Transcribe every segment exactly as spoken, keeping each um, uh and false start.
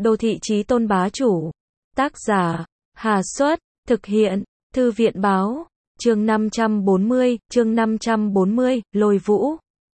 Đô thị chí tôn bá chủ. Tác giả, Hà Xuất, thực hiện, Thư viện báo, chương năm trăm bốn mươi, chương năm trăm bốn mươi, Lôi Vũ.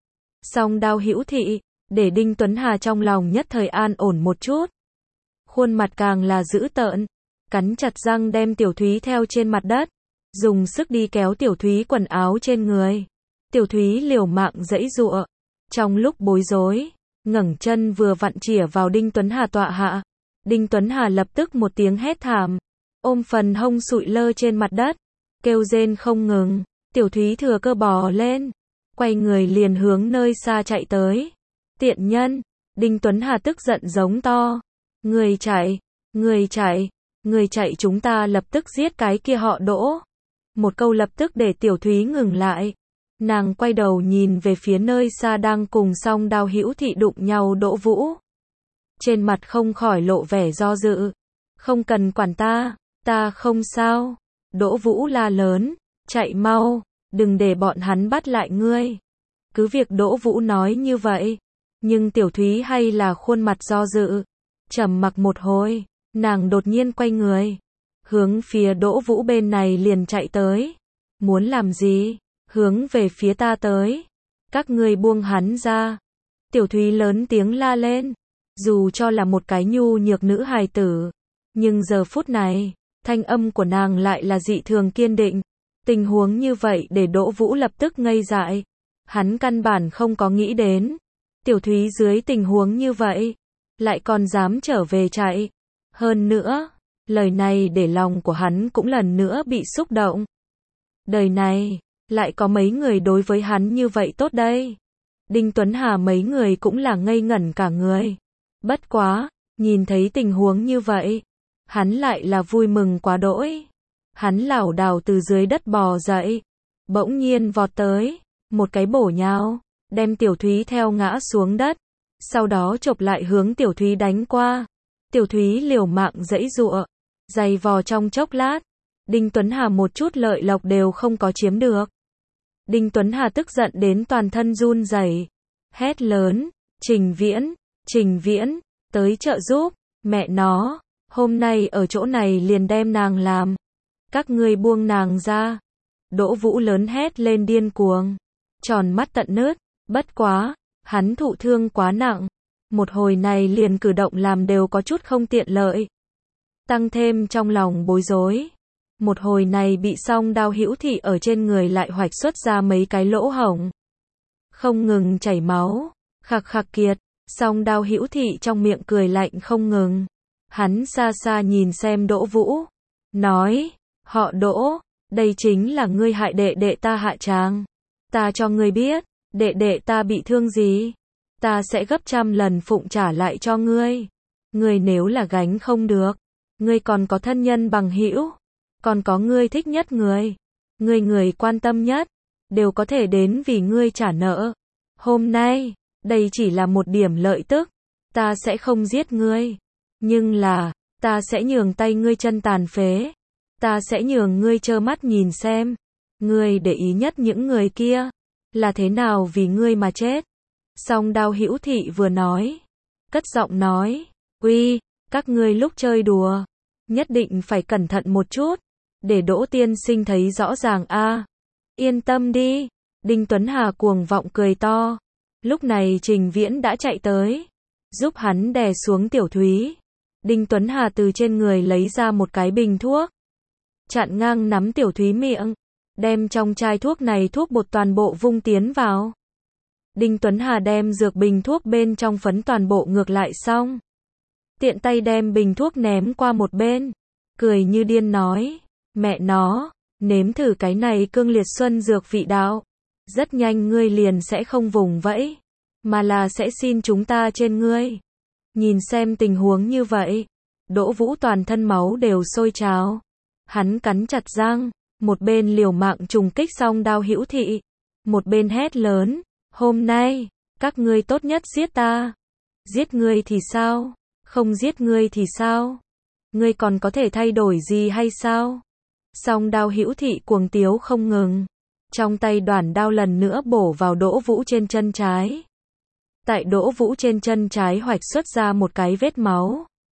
Song đao hữu thị, để Đinh Tuấn Hà trong lòng nhất thời an ổn một chút. Khuôn mặt càng là dữ tợn, cắn chặt răng đem Tiểu Thúy theo trên mặt đất, dùng sức đi kéo Tiểu Thúy quần áo trên người. Tiểu Thúy liều mạng giãy giụa, trong lúc bối rối, ngẩng chân vừa vặn chĩa vào Đinh Tuấn Hà tọa hạ. Đinh Tuấn Hà lập tức một tiếng hét thảm, ôm phần hông sụi lơ trên mặt đất, kêu rên không ngừng. Tiểu Thúy thừa cơ bò lên, quay người liền hướng nơi xa chạy tới. Tiện nhân, Đinh Tuấn Hà tức giận giống to, người chạy, người chạy, người chạy, chúng ta lập tức giết cái kia họ Đỗ. Một câu lập tức để Tiểu Thúy ngừng lại. Nàng quay đầu nhìn về phía nơi xa đang cùng song đao hữu thị đụng nhau Đỗ Vũ. Trên mặt không khỏi lộ vẻ do dự. Không cần quản ta, ta không sao. Đỗ Vũ la lớn, chạy mau, đừng để bọn hắn bắt lại ngươi. Cứ việc Đỗ Vũ nói như vậy, nhưng Tiểu Thúy hay là khuôn mặt do dự. Trầm mặc một hồi, nàng đột nhiên quay người, hướng phía Đỗ Vũ bên này liền chạy tới. Muốn làm gì? Hướng về phía ta tới. Các ngươi buông hắn ra. Tiểu Thúy lớn tiếng la lên. Dù cho là một cái nhu nhược nữ hài tử, nhưng giờ phút này, thanh âm của nàng lại là dị thường kiên định. Tình huống như vậy để Đỗ Vũ lập tức ngây dại. Hắn căn bản không có nghĩ đến. Tiểu Thúy dưới tình huống như vậy, lại còn dám trở về chạy. Hơn nữa, lời này để lòng của hắn cũng lần nữa bị xúc động. Đời này, lại có mấy người đối với hắn như vậy tốt đây. Đinh Tuấn Hà mấy người cũng là ngây ngẩn cả người. Bất quá, nhìn thấy tình huống như vậy, hắn lại là vui mừng quá đỗi. Hắn lảo đảo từ dưới đất bò dậy, bỗng nhiên vọt tới, một cái bổ nhào, đem Tiểu Thúy theo ngã xuống đất, sau đó chộp lại hướng Tiểu Thúy đánh qua. Tiểu Thúy liều mạng giãy giụa, giày vò trong chốc lát, Đinh Tuấn Hà một chút lợi lộc đều không có chiếm được. Đinh Tuấn Hà tức giận đến toàn thân run rẩy, hét lớn, Trình Viễn, Trình Viễn, tới trợ giúp, mẹ nó, hôm nay ở chỗ này liền đem nàng làm. Các ngươi buông nàng ra. Đỗ Vũ lớn hét lên điên cuồng, tròn mắt tận nứt, bất quá, hắn thụ thương quá nặng, một hồi này liền cử động làm đều có chút không tiện lợi. Tăng thêm trong lòng bối rối, một hồi này bị song đao hữu thị ở trên người lại hoạch xuất ra mấy cái lỗ hổng, không ngừng chảy máu. Khạc khạc kiệt, song đao hữu thị trong miệng cười lạnh không ngừng. Hắn xa xa nhìn xem Đỗ Vũ, nói, họ Đỗ, đây chính là ngươi hại đệ đệ ta hạ tràng. Ta cho ngươi biết, đệ đệ ta bị thương gì, ta sẽ gấp trăm lần phụng trả lại cho ngươi. Ngươi nếu là gánh không được, ngươi còn có thân nhân bằng hữu, còn có ngươi thích nhất người, ngươi người quan tâm nhất, đều có thể đến vì ngươi trả nợ. Hôm nay, đây chỉ là một điểm lợi tức, ta sẽ không giết ngươi, nhưng là, ta sẽ nhường tay ngươi chân tàn phế, ta sẽ nhường ngươi trơ mắt nhìn xem, ngươi để ý nhất những người kia, là thế nào vì ngươi mà chết. Song đao hữu thị vừa nói, cất giọng nói, uy, các ngươi lúc chơi đùa, nhất định phải cẩn thận một chút, để Đỗ tiên sinh thấy rõ ràng a. À. Yên tâm đi, Đinh Tuấn Hà cuồng vọng cười to. Lúc này Trình Viễn đã chạy tới, giúp hắn đè xuống Tiểu Thúy. Đinh Tuấn Hà từ trên người lấy ra một cái bình thuốc, chặn ngang nắm Tiểu Thúy miệng, đem trong chai thuốc này thuốc bột toàn bộ vung tiến vào. Đinh Tuấn Hà đem dược bình thuốc bên trong phấn toàn bộ ngược lại xong, tiện tay đem bình thuốc ném qua một bên, cười như điên nói, mẹ nó, nếm thử cái này cương liệt xuân dược vị đạo, rất nhanh ngươi liền sẽ không vùng vẫy, mà là sẽ xin chúng ta trên ngươi. Nhìn xem tình huống như vậy, Đỗ Vũ toàn thân máu đều sôi trào, hắn cắn chặt răng, một bên liều mạng trùng kích song đao hữu thị, một bên hét lớn, hôm nay, các ngươi tốt nhất giết ta. Giết ngươi thì sao? Không giết ngươi thì sao? Ngươi còn có thể thay đổi gì hay sao? Song đao hữu thị cuồng tiếu không ngừng, trong tay đoản đao lần nữa bổ vào Đỗ Vũ trên chân trái. Tại Đỗ Vũ trên chân trái hoạch xuất ra một cái vết máu.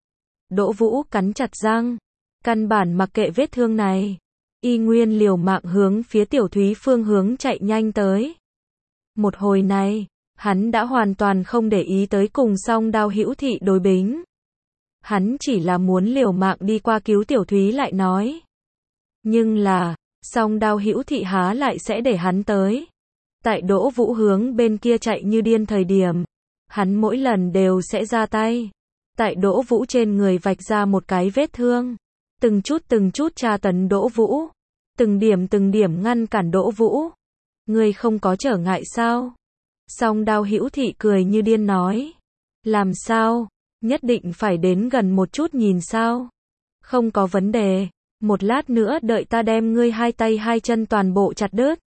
Đỗ Vũ cắn chặt răng, căn bản mặc kệ vết thương này, y nguyên liều mạng hướng phía Tiểu Thúy phương hướng chạy nhanh tới. Một hồi này, hắn đã hoàn toàn không để ý tới cùng Song Đao Hữu Thị đối bính. Hắn chỉ là muốn liều mạng đi qua cứu Tiểu Thúy lại nói. Nhưng là, Song Đao Hữu Thị há lại sẽ để hắn tới. Tại Đỗ Vũ hướng bên kia chạy như điên thời điểm, hắn mỗi lần đều sẽ ra tay. Tại Đỗ Vũ trên người vạch ra một cái vết thương. Từng chút từng chút tra tấn Đỗ Vũ. Từng điểm từng điểm ngăn cản Đỗ Vũ. Ngươi không có trở ngại sao? Song Đao Hữu Thị cười như điên nói. Làm sao? Nhất định phải đến gần một chút nhìn sao? Không có vấn đề. Một lát nữa đợi ta đem ngươi hai tay hai chân toàn bộ chặt đứt.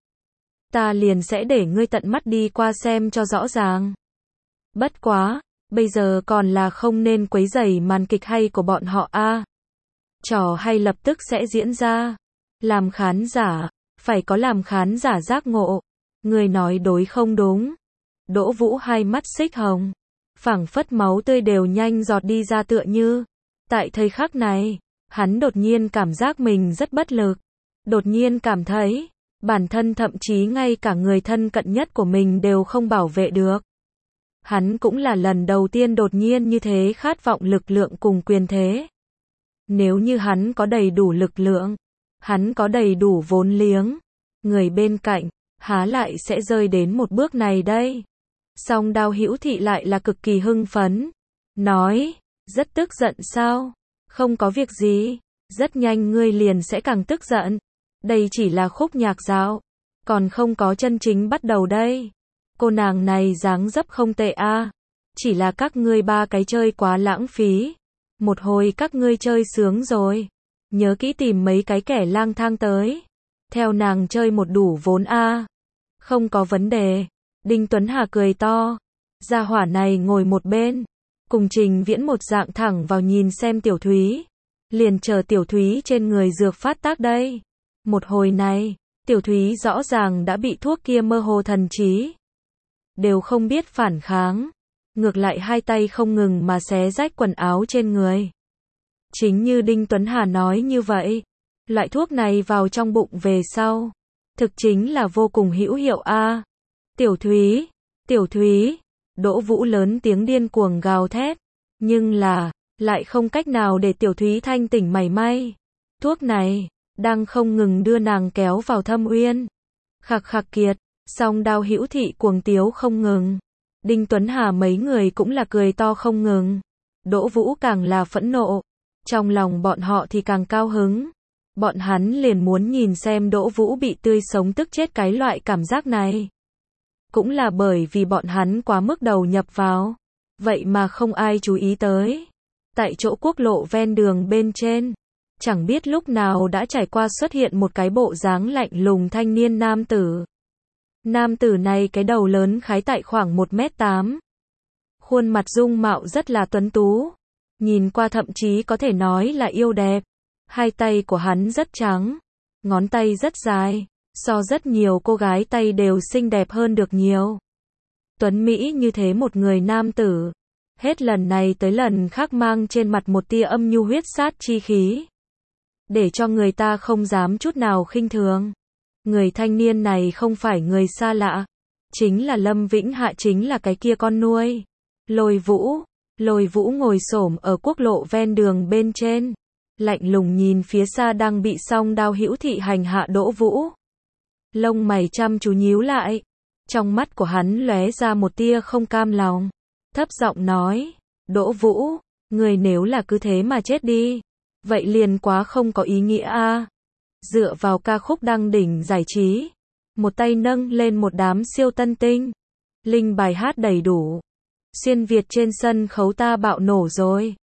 Ta liền sẽ để ngươi tận mắt đi qua xem cho rõ ràng. Bất quá, bây giờ còn là không nên quấy rầy màn kịch hay của bọn họ a. À. Trò hay lập tức sẽ diễn ra. Làm khán giả, phải có làm khán giả giác ngộ. Người nói đối không đúng. Đỗ Vũ hai mắt xích hồng, phảng phất máu tươi đều nhanh giọt đi ra tựa như. Tại thời khắc này, hắn đột nhiên cảm giác mình rất bất lực. Đột nhiên cảm thấy, bản thân thậm chí ngay cả người thân cận nhất của mình đều không bảo vệ được. Hắn cũng là lần đầu tiên đột nhiên như thế khát vọng lực lượng cùng quyền thế. Nếu như hắn có đầy đủ lực lượng, hắn có đầy đủ vốn liếng, người bên cạnh, há lại sẽ rơi đến một bước này đây. Song Đao Hữu Thị lại là cực kỳ hưng phấn. Nói, rất tức giận sao? Không có việc gì, rất nhanh ngươi liền sẽ càng tức giận. Đây chỉ là khúc nhạc dạo, còn không có chân chính bắt đầu đây. Cô nàng này dáng dấp không tệ a, à. Chỉ là các ngươi ba cái chơi quá lãng phí. Một hồi các ngươi chơi sướng rồi, nhớ kỹ tìm mấy cái kẻ lang thang tới. Theo nàng chơi một đủ vốn a. À. Không có vấn đề. Đinh Tuấn Hà cười to. Gia hỏa này ngồi một bên, cùng Trình Viễn một dạng thẳng vào nhìn xem Tiểu Thúy. Liền chờ Tiểu Thúy trên người dược phát tác đây. Một hồi này, Tiểu Thúy rõ ràng đã bị thuốc kia mơ hồ thần trí. Đều không biết phản kháng. Ngược lại hai tay không ngừng mà xé rách quần áo trên người. Chính như Đinh Tuấn Hà nói như vậy, loại thuốc này vào trong bụng về sau, thực chính là vô cùng hữu hiệu a. À. Tiểu Thúy, Tiểu Thúy, Đỗ Vũ lớn tiếng điên cuồng gào thét, nhưng là, lại không cách nào để Tiểu Thúy thanh tỉnh mảy may. Thuốc này, đang không ngừng đưa nàng kéo vào thâm uyên. Khạc khạc kiệt, Song Đao Hữu Thị cuồng tiếu không ngừng. Đinh Tuấn Hà mấy người cũng là cười to không ngừng. Đỗ Vũ càng là phẫn nộ. Trong lòng bọn họ thì càng cao hứng. Bọn hắn liền muốn nhìn xem Đỗ Vũ bị tươi sống tức chết cái loại cảm giác này. Cũng là bởi vì bọn hắn quá mức đầu nhập vào. Vậy mà không ai chú ý tới. Tại chỗ quốc lộ ven đường bên trên, chẳng biết lúc nào đã trải qua xuất hiện một cái bộ dáng lạnh lùng thanh niên nam tử. Nam tử này cái đầu lớn khái tại khoảng một mét tám. Khuôn mặt dung mạo rất là tuấn tú. Nhìn qua thậm chí có thể nói là yêu đẹp. Hai tay của hắn rất trắng. Ngón tay rất dài. So rất nhiều cô gái tay đều xinh đẹp hơn được nhiều. Tuấn Mỹ như thế một người nam tử. Hết lần này tới lần khác mang trên mặt một tia âm nhu huyết sát chi khí. Để cho người ta không dám chút nào khinh thường. Người thanh niên này không phải người xa lạ. Chính là Lâm Vĩnh Hạ, chính là cái kia con nuôi. Lôi Vũ. Lôi Vũ ngồi xổm ở quốc lộ ven đường bên trên. Lạnh lùng nhìn phía xa đang bị Song Đao Hữu Thị hành hạ Đỗ Vũ. Lông mày chăm chú nhíu lại. Trong mắt của hắn lóe ra một tia không cam lòng. Thấp giọng nói. Đỗ Vũ, người nếu là cứ thế mà chết đi, vậy liền quá không có ý nghĩa a. À. Dựa vào ca khúc đăng đỉnh giải trí, một tay nâng lên một đám siêu tân tinh. Linh bài hát đầy đủ. Xuyên Việt trên sân khấu ta bạo nổ rồi.